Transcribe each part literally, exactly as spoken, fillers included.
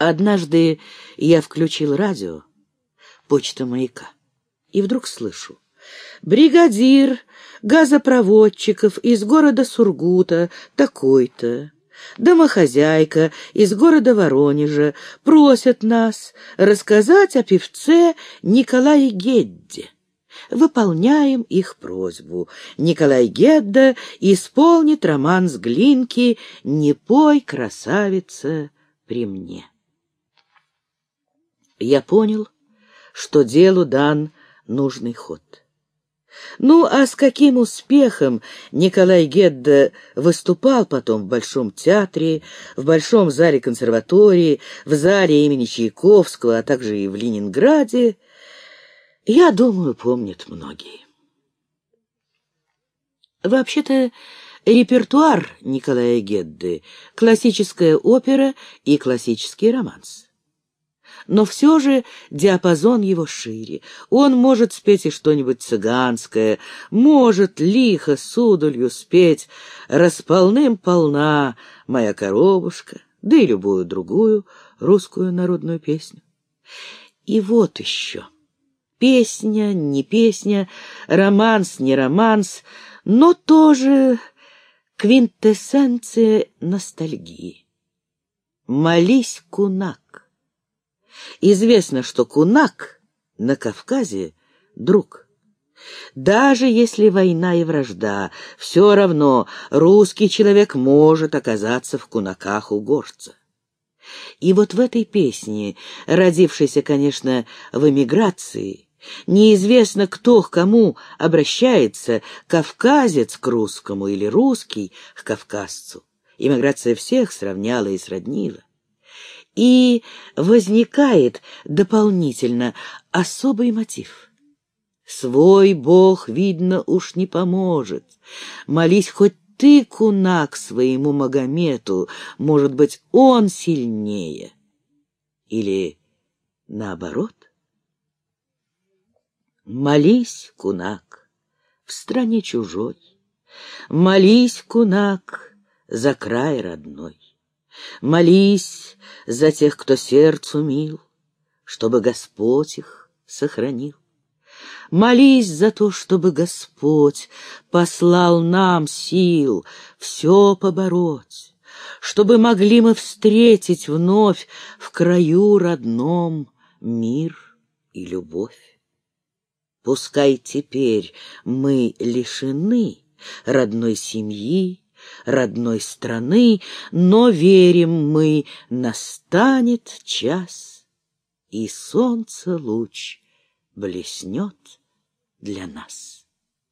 Однажды я включил радио, почта Маяка, и вдруг слышу: бригадир газопроводчиков из города Сургута такой-то, домохозяйка из города Воронежа просят нас рассказать о певце Николае Гедде. Выполняем их просьбу. Николай Гедда исполнит романс Глинки «Не пой, красавица, при мне». Я понял, что делу дан нужный ход. Ну, а с каким успехом Николай Гедда выступал потом в Большом театре, в Большом зале консерватории, в зале имени Чайковского, а также и в Ленинграде, я думаю, помнят многие. Вообще-то, репертуар Николая Гедды — классическая опера и классический романс. Но все же диапазон его шире. Он может спеть и что-нибудь цыганское, может лихо с удалью спеть «Располным-полна моя коробушка», да и любую другую русскую народную песню. И вот еще. Песня, не песня, романс, не романс, но тоже квинтэссенция ностальгии. «Молись, кунак». Известно, что кунак на Кавказе — друг. Даже если война и вражда, все равно русский человек может оказаться в кунаках у горца. И вот в этой песне, родившейся, конечно, в эмиграции, неизвестно, кто к кому обращается, кавказец к русскому или русский к кавказцу. Эмиграция всех сравняла и сроднила. И возникает дополнительно особый мотив. Свой Бог, видно, уж не поможет. Молись хоть ты, кунак, своему Магомету, может быть, он сильнее. Или наоборот. Молись, кунак, в стране чужой. Молись, кунак, за край родной. Молись за тех, кто сердцу мил, чтобы Господь их сохранил. Молись за то, чтобы Господь послал нам сил все побороть, чтобы могли мы встретить вновь в краю родном мир и любовь. Пускай теперь мы лишены родной семьи, родной страны, но верим мы, настанет час, и солнце луч блеснет для нас.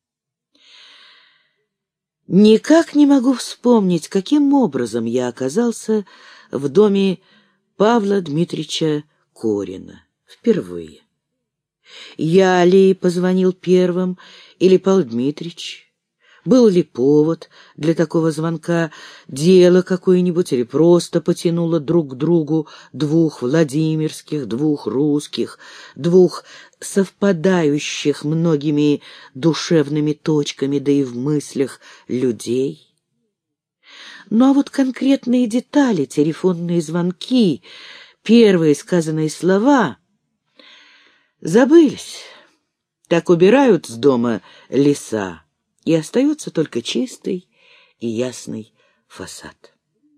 Никак не могу вспомнить, каким образом я оказался в доме Павла Дмитриевича Корина впервые. Я ли позвонил первым, или Павел Дмитриевич? Был ли повод для такого звонка, дело какое-нибудь, или просто потянуло друг к другу двух владимирских, двух русских, двух совпадающих многими душевными точками, да и в мыслях людей? Ну а вот конкретные детали, телефонные звонки, первые сказанные слова забылись. Так убирают с дома леса, и остается только чистый и ясный фасад.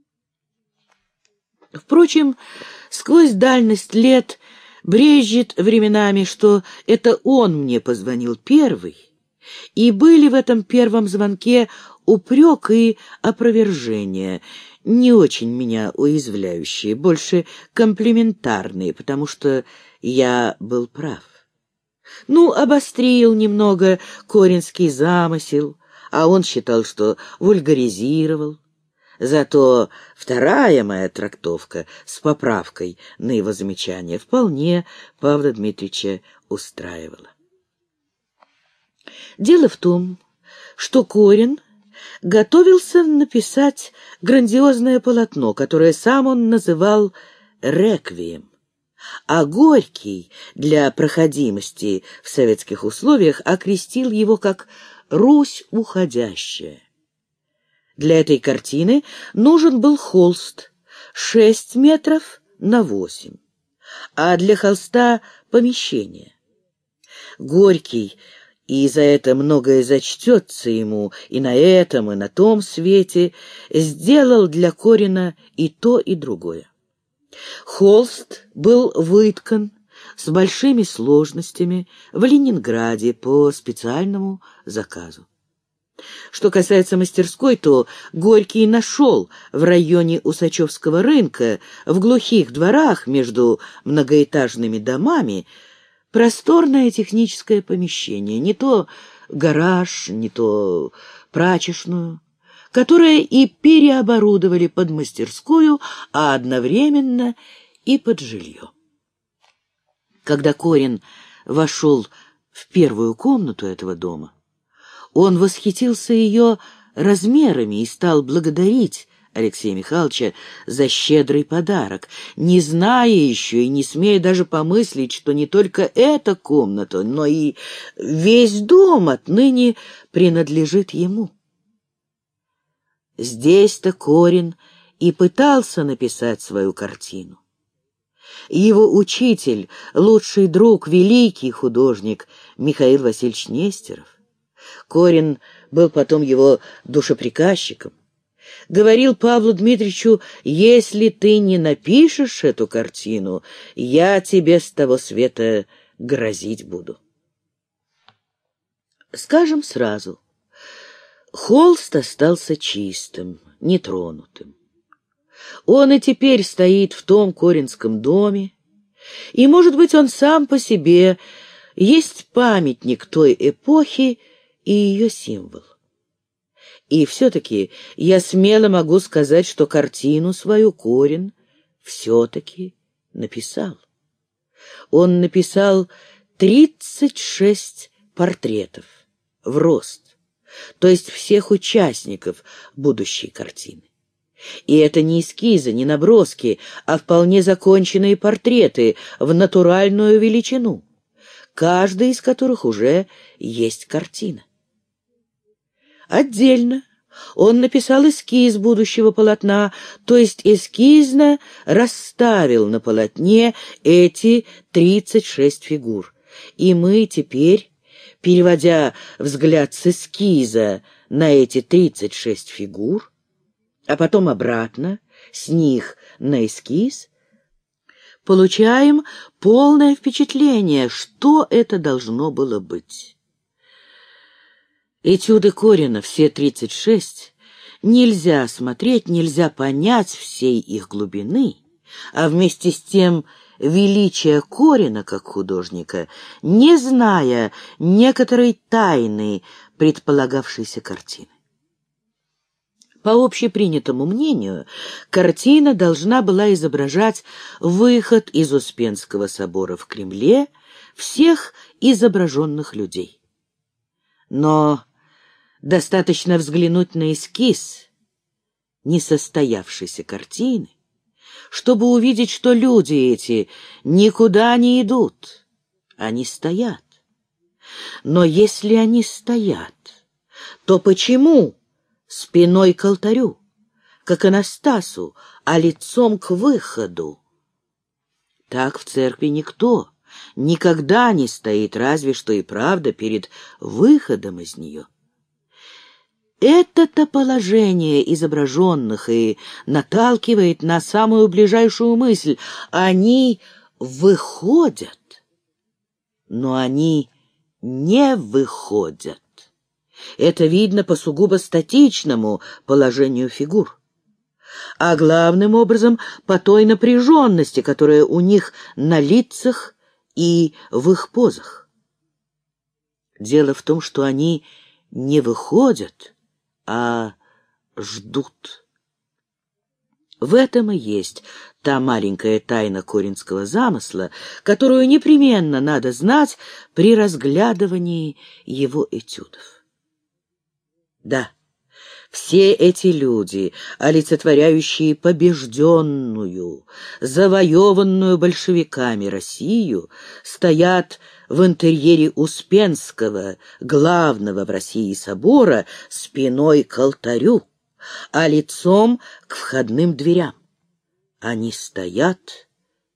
Впрочем, сквозь дальность лет брезжит временами, что это он мне позвонил первый, и были в этом первом звонке упрек и опровержение, не очень меня уязвляющие, больше комплиментарные, потому что я был прав. Ну, обострил немного коринский замысел, а он считал, что вульгаризировал. Зато вторая моя трактовка с поправкой на его замечание вполне Павла Дмитриевича устраивала. Дело в том, что Корин готовился написать грандиозное полотно, которое сам он называл «Реквием». А Горький для проходимости в советских условиях окрестил его как «Русь уходящая». Для этой картины нужен был холст шесть метров на восемь, а для холста помещение. Горький, и за это многое зачтется ему и на этом, и на том свете, сделал для Корина и то, и другое. Холст был выткан с большими сложностями в Ленинграде по специальному заказу. Что касается мастерской, то Горький нашел в районе Усачевского рынка, в глухих дворах между многоэтажными домами, просторное техническое помещение, не то гараж, не то прачечную, которое и переоборудовали под мастерскую, а одновременно и под жилье. Когда Корин вошел в первую комнату этого дома, он восхитился ее размерами и стал благодарить Алексея Михайловича за щедрый подарок, не зная еще и не смея даже помыслить, что не только эта комната, но и весь дом отныне принадлежит ему. Здесь-то Корин и пытался написать свою картину. Его учитель, лучший друг, великий художник Михаил Васильевич Нестеров, Корин был потом его душеприказчиком, говорил Павлу Дмитриевичу: «Если ты не напишешь эту картину, я тебе с того света грозить буду». Скажем сразу, холст остался чистым, нетронутым. Он и теперь стоит в том коринском доме, и, может быть, он сам по себе есть памятник той эпохи и ее символ. И все-таки я смело могу сказать, что картину свою Корин все-таки написал. Он написал тридцать шесть портретов в рост, то есть всех участников будущей картины. И это не эскизы, не наброски, а вполне законченные портреты в натуральную величину, каждый из которых уже есть картина. Отдельно он написал эскиз будущего полотна, то есть эскизно расставил на полотне эти тридцать шесть фигур. И мы теперь, переводя взгляд с эскиза на эти тридцать шесть фигур, а потом обратно с них на эскиз, получаем полное впечатление, что это должно было быть. Этюды Корина, все тридцать шесть, нельзя смотреть, нельзя понять всей их глубины, а вместе с тем величия Корина как художника, не зная некоторой тайны предполагавшейся картины. По общепринятому мнению, картина должна была изображать выход из Успенского собора в Кремле всех изображенных людей. Но достаточно взглянуть на эскиз несостоявшейся картины, чтобы увидеть, что люди эти никуда не идут, они стоят. Но если они стоят, то почему спиной к алтарю, к иконостасу, а лицом к выходу? Так в церкви никто никогда не стоит, разве что и правда перед выходом из нее. Это-то положение изображенных и наталкивает на самую ближайшую мысль. Они выходят, но они не выходят. Это видно по сугубо статичному положению фигур, а главным образом по той напряженности, которая у них на лицах и в их позах. Дело в том, что они не выходят, а ждут. В этом и есть та маленькая тайна коринского замысла, которую непременно надо знать при разглядывании его этюдов. Да, все эти люди, олицетворяющие побежденную, завоеванную большевиками Россию, стоят в интерьере Успенского, главного в России собора, спиной к алтарю, а лицом к входным дверям. Они стоят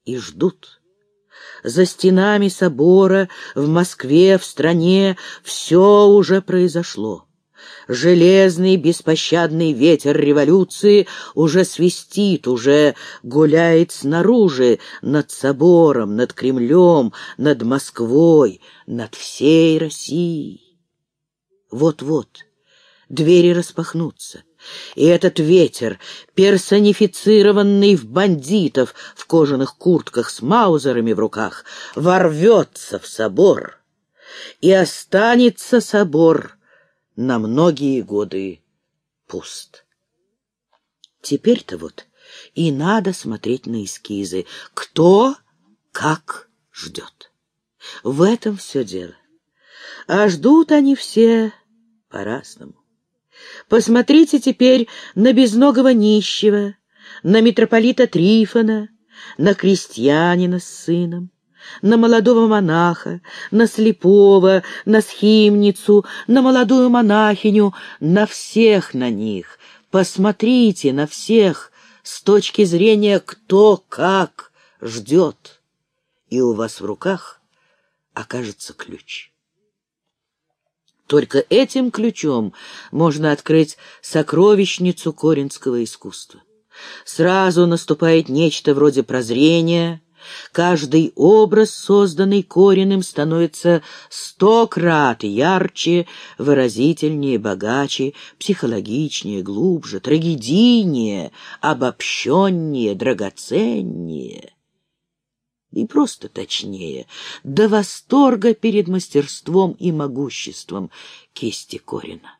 и ждут. За стенами собора, в Москве, в стране все уже произошло. Железный беспощадный ветер революции уже свистит, уже гуляет снаружи, над собором, над Кремлем, над Москвой, над всей Россией. Вот-вот двери распахнутся, и этот ветер, персонифицированный в бандитов в кожаных куртках с маузерами в руках, ворвется в собор, и останется собор на многие годы пуст. Теперь-то вот и надо смотреть на эскизы. Кто как ждет. В этом все дело. А ждут они все по-разному. Посмотрите теперь на безногого нищего, на митрополита Трифона, на крестьянина с сыном, на молодого монаха, на слепого, на схимницу, на молодую монахиню, на всех на них. Посмотрите на всех с точки зрения кто как ждет, и у вас в руках окажется ключ. Только этим ключом можно открыть сокровищницу коринского искусства. Сразу наступает нечто вроде прозрения. Каждый образ, созданный Кориным, становится сто крат ярче, выразительнее, богаче, психологичнее, глубже, трагедийнее, обобщеннее, драгоценнее и просто точнее, до восторга перед мастерством и могуществом кисти Корина.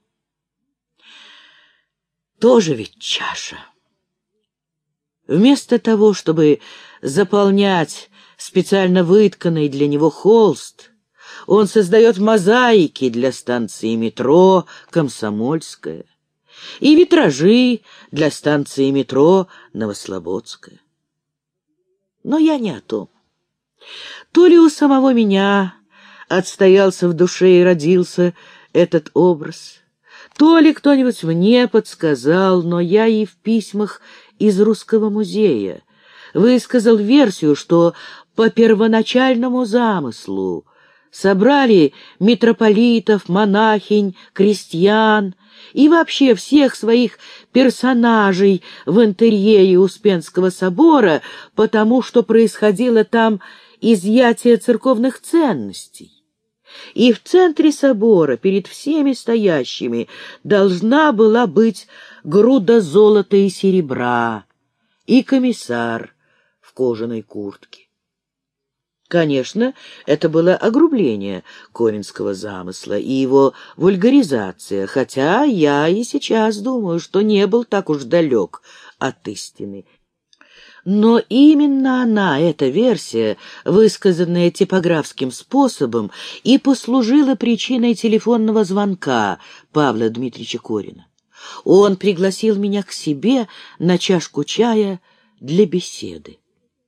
Тоже ведь чаша. Вместо того, чтобы заполнять специально вытканный для него холст, он создает мозаики для станции метро «Комсомольская» и витражи для станции метро «Новослободская». Но я не о том. То ли у самого меня отстоялся в душе и родился этот образ, то ли кто-нибудь мне подсказал, но я и в письмах из Русского музея высказал версию, что по первоначальному замыслу собрали митрополитов, монахинь, крестьян и вообще всех своих персонажей в интерьере Успенского собора, потому что происходило там изъятие церковных ценностей. И в центре собора, перед всеми стоящими, должна была быть груда золота и серебра и комиссар в кожаной куртке. Конечно, это было огрубление коринского замысла и его вульгаризация, хотя я и сейчас думаю, что не был так уж далек от истины. Но именно она, эта версия, высказанная типографским способом, и послужила причиной телефонного звонка Павла Дмитриевича Корина. Он пригласил меня к себе на чашку чая для беседы.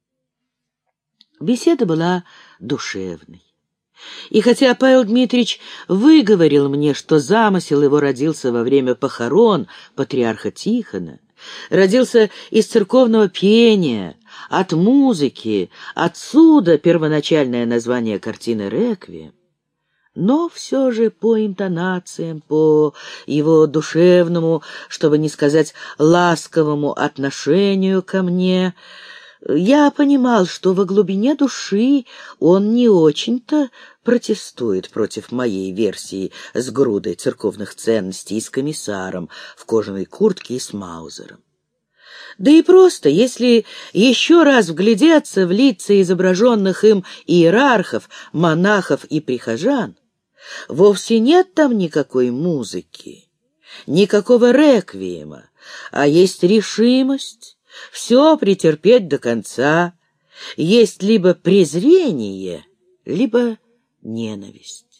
Беседа была душевной. И хотя Павел Дмитриевич выговорил мне, что замысел его родился во время похорон патриарха Тихона, родился из церковного пения, от музыки, отсюда первоначальное название картины «Реквием», но все же по интонациям, по его душевному, чтобы не сказать ласковому отношению ко мне, я понимал, что во глубине души он не очень-то протестует против моей версии с грудой церковных ценностей и с комиссаром в кожаной куртке и с маузером. Да и просто, если еще раз вглядеться в лица изображенных им иерархов, монахов и прихожан, вовсе нет там никакой музыки, никакого реквиема, а есть решимость все претерпеть до конца, есть либо презрение, либо ненависть.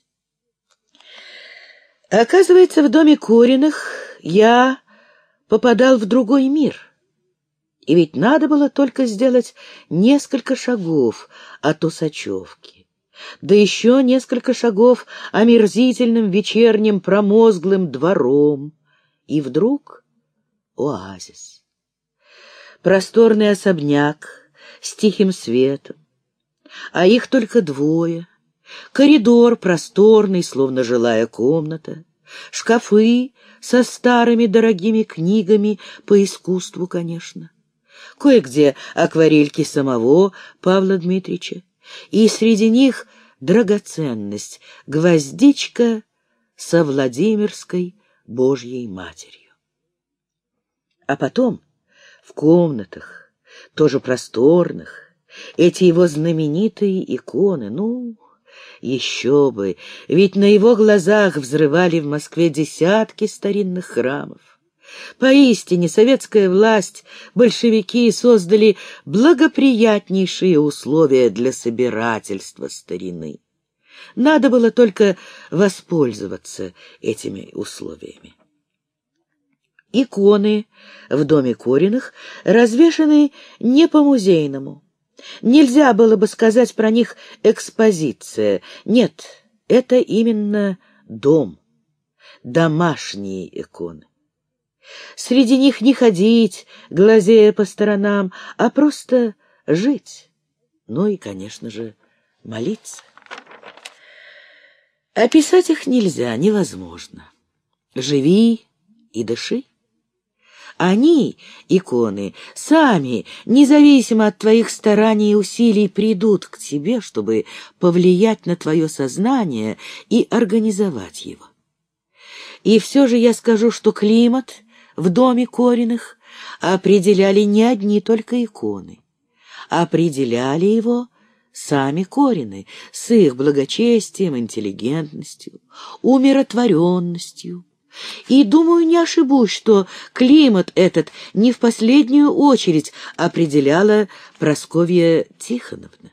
Оказывается, в доме Кориных я попадал в другой мир. И ведь надо было только сделать несколько шагов от Усачевки, да еще несколько шагов омерзительным вечерним промозглым двором, и вдруг оазис. Просторный особняк, с тихим светом, а их только двое. Коридор просторный, словно жилая комната, шкафы со старыми дорогими книгами, по искусству, конечно. Кое-где акварельки самого Павла Дмитриевича, и среди них драгоценность — гвоздичка со Владимирской Божьей Матерью. А потом в комнатах, тоже просторных, эти его знаменитые иконы, ну... Еще бы, ведь на его глазах взрывали в Москве десятки старинных храмов. Поистине, советская власть, большевики создали благоприятнейшие условия для собирательства старины. Надо было только воспользоваться этими условиями. Иконы в доме Кориных развешаны не по-музейному. Нельзя было бы сказать про них экспозиция. Нет, это именно дом, домашние иконы. Среди них не ходить, глазея по сторонам, а просто жить. Ну и, конечно же, молиться. Описать их нельзя, невозможно. Живи и дыши. Они, иконы, сами, независимо от твоих стараний и усилий, придут к тебе, чтобы повлиять на твое сознание и организовать его. И все же я скажу, что климат в доме Кориных определяли не одни только иконы. Определяли его сами Корины с их благочестием, интеллигентностью, умиротворенностью. И, думаю, не ошибусь, что климат этот не в последнюю очередь определяла Прасковья Тихоновна.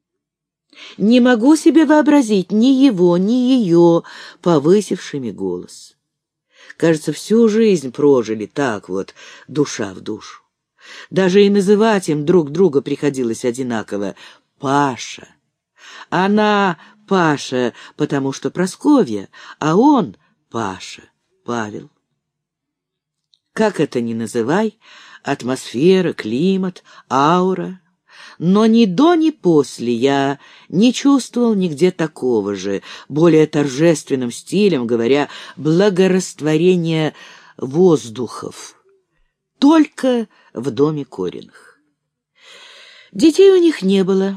Не могу себе вообразить ни его, ни ее повысившими голос. Кажется, всю жизнь прожили так вот, душа в душу. Даже и называть им друг друга приходилось одинаково — Паша. Она Паша, потому что Прасковья, а он Паша. Павел. Как это ни называй, атмосфера, климат, аура, но ни до, ни после я не чувствовал нигде такого же, более торжественным стилем, говоря, благорастворения воздухов, только в доме Кориных. Детей у них не было.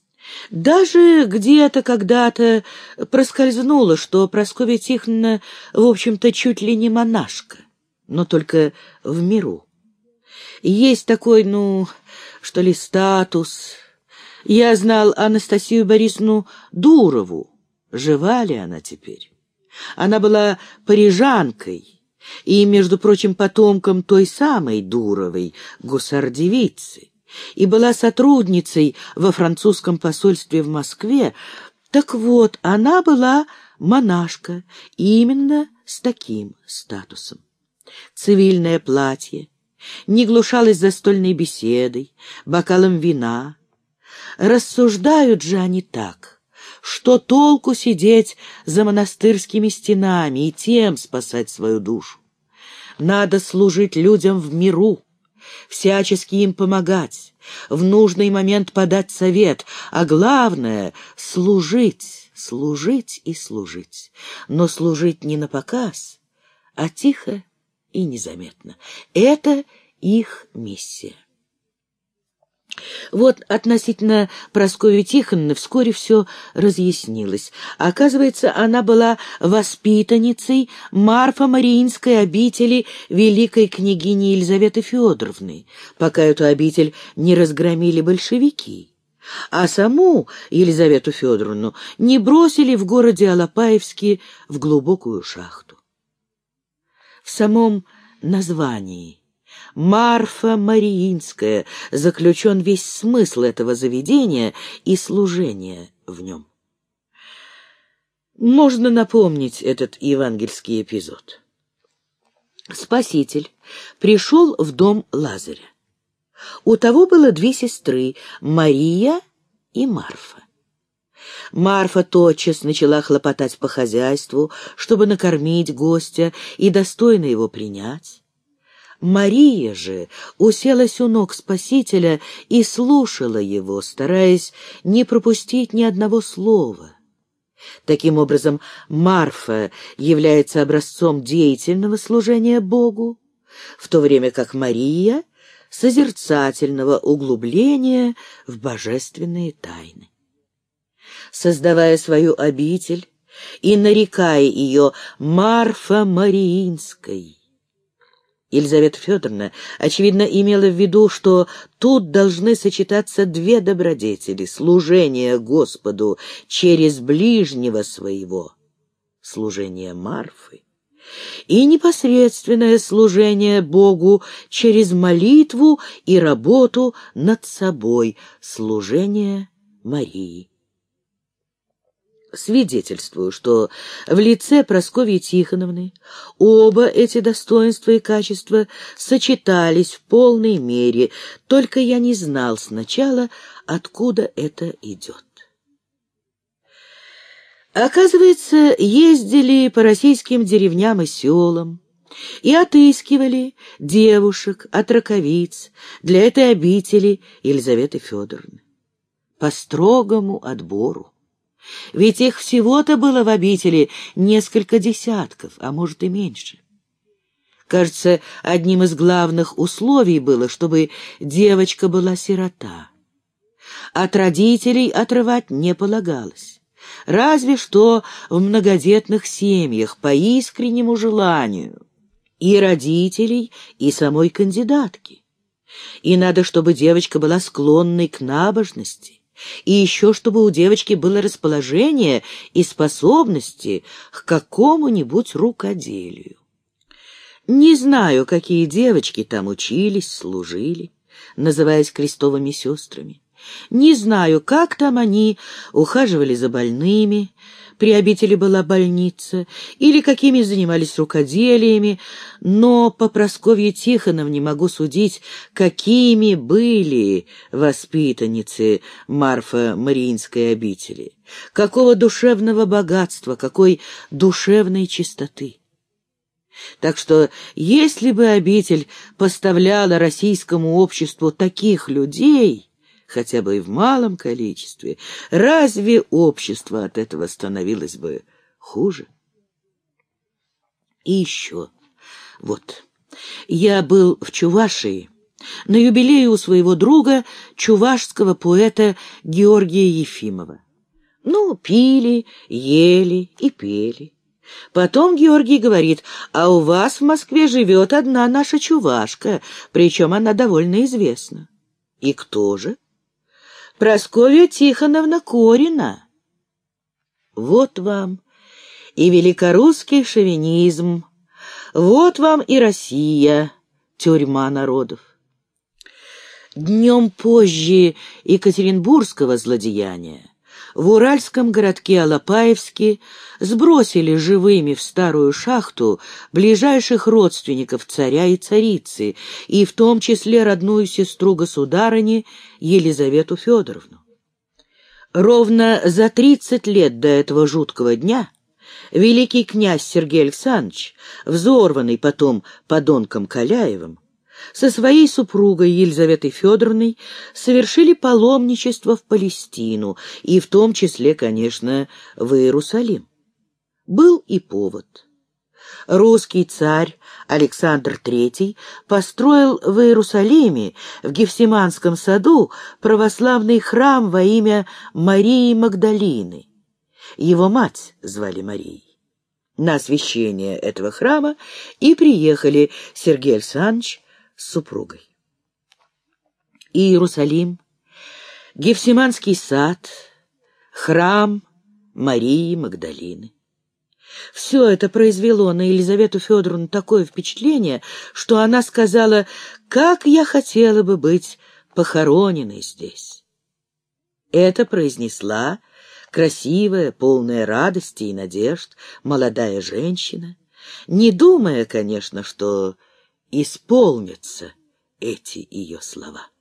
Даже где-то когда-то проскользнуло, что Прасковья Тихоновна, в общем-то, чуть ли не монашка, но только в миру. Есть такой, ну, что ли, статус. Я знал Анастасию Борисовну Дурову. Жива ли она теперь? Она была парижанкой и, между прочим, потомком той самой Дуровой, гусар-девицы, и была сотрудницей во французском посольстве в Москве. Так вот, она была монашка, именно с таким статусом. Цивильное платье, не глушалось застольной беседой, бокалом вина. Рассуждают же они так, что толку сидеть за монастырскими стенами и тем спасать свою душу. Надо служить людям в миру, всячески им помогать, в нужный момент подать совет, а главное — служить, служить и служить. Но служить не напоказ, а тихо и незаметно. Это их миссия. Вот относительно Прасковьи Тихоновны вскоре все разъяснилось. Оказывается, она была воспитанницей Марфо-Мариинской обители великой княгини Елизаветы Федоровны, пока эту обитель не разгромили большевики, а саму Елизавету Федоровну не бросили в городе Алапаевске в глубокую шахту. В самом названии Марфа-Мариинская заключен весь смысл этого заведения и служения в нем. Можно напомнить этот евангельский эпизод. Спаситель пришел в дом Лазаря. У того было две сестры, Мария и Марфа. Марфа тотчас начала хлопотать по хозяйству, чтобы накормить гостя и достойно его принять. Мария же уселась у ног Спасителя и слушала его, стараясь не пропустить ни одного слова. Таким образом, Марфа является образцом деятельного служения Богу, в то время как Мария — созерцательного углубления в божественные тайны. Создавая свою обитель и нарекая ее Марфа Мариинской, Елизавета Федоровна, очевидно, имела в виду, что тут должны сочетаться две добродетели — служение Господу через ближнего своего, служение Марфы, и непосредственное служение Богу через молитву и работу над собой, служение Марии. Свидетельствую, что в лице Прасковьи Тихоновны оба эти достоинства и качества сочетались в полной мере, только я не знал сначала, откуда это идет. Оказывается, ездили по российским деревням и селам и отыскивали девушек, отроковиц для этой обители Елизаветы Федоровны по строгому отбору. Ведь их всего-то было в обители несколько десятков, а может и меньше. Кажется, одним из главных условий было, чтобы девочка была сирота. От родителей отрывать не полагалось, разве что в многодетных семьях по искреннему желанию и родителей, и самой кандидатки. И надо, чтобы девочка была склонной к набожности, и еще чтобы у девочки было расположение и способности к какому-нибудь рукоделию. Не знаю, какие девочки там учились, служили, называясь крестовыми сестрами. Не знаю, как там они ухаживали за больными, при обители была больница, или какими занимались рукоделиями, но по Прасковье Тихоновне могу судить, какими были воспитанницы Марфа Мариинской обители, какого душевного богатства, какой душевной чистоты. Так что, если бы обитель поставляла российскому обществу таких людей, хотя бы и в малом количестве, разве общество от этого становилось бы хуже? И еще, вот, я был в Чувашии на юбилее у своего друга, чувашского поэта Георгия Ефимова. Ну, пили, ели и пели. Потом Георгий говорит: а у вас в Москве живет одна наша чувашка, причем она довольно известна. И кто же? Прасковья Тихоновна Корина. Вот вам и великорусский шовинизм, вот вам и Россия, тюрьма народов. Днем позже екатеринбургского злодеяния в уральском городке Алапаевске сбросили живыми в старую шахту ближайших родственников царя и царицы, и в том числе родную сестру государыни Елизавету Федоровну. Ровно за тридцать лет до этого жуткого дня великий князь Сергей Александрович, взорванный потом подонком Каляевым, со своей супругой Елизаветой Федоровной совершили паломничество в Палестину, и в том числе, конечно, в Иерусалим. Был и повод. Русский царь Александр Третий построил в Иерусалиме, в Гефсиманском саду, православный храм во имя Марии Магдалины. Его мать звали Марией. На освящение этого храма и приехали Сергей Александрович с супругой. Иерусалим, Гефсиманский сад, храм Марии Магдалины. Все это произвело на Елизавету Федоровну такое впечатление, что она сказала: «Как я хотела бы быть похороненной здесь». Это произнесла красивая, полная радости и надежд молодая женщина, не думая, конечно, что исполнятся эти ее слова.